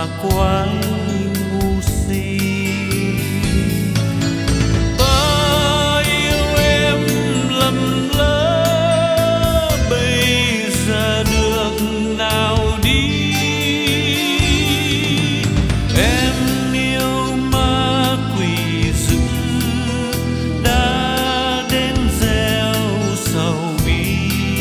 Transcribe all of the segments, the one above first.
quái ngu si. Ta yêu em lầm lỡ, bây giờ được nào đi. Em yêu ma quỷ dữ đã đến gieo sầu bi.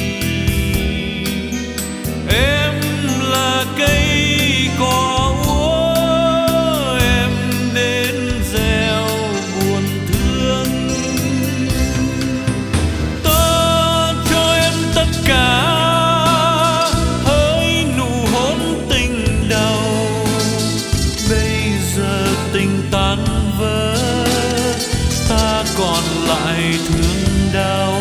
Em là cây cỏ úa, em đến gieo buồn thương. Ta cho em tất cả, hỡi nụ hôn tình đầu. Bây giờ tình tan vỡ, ta còn lại thương đau.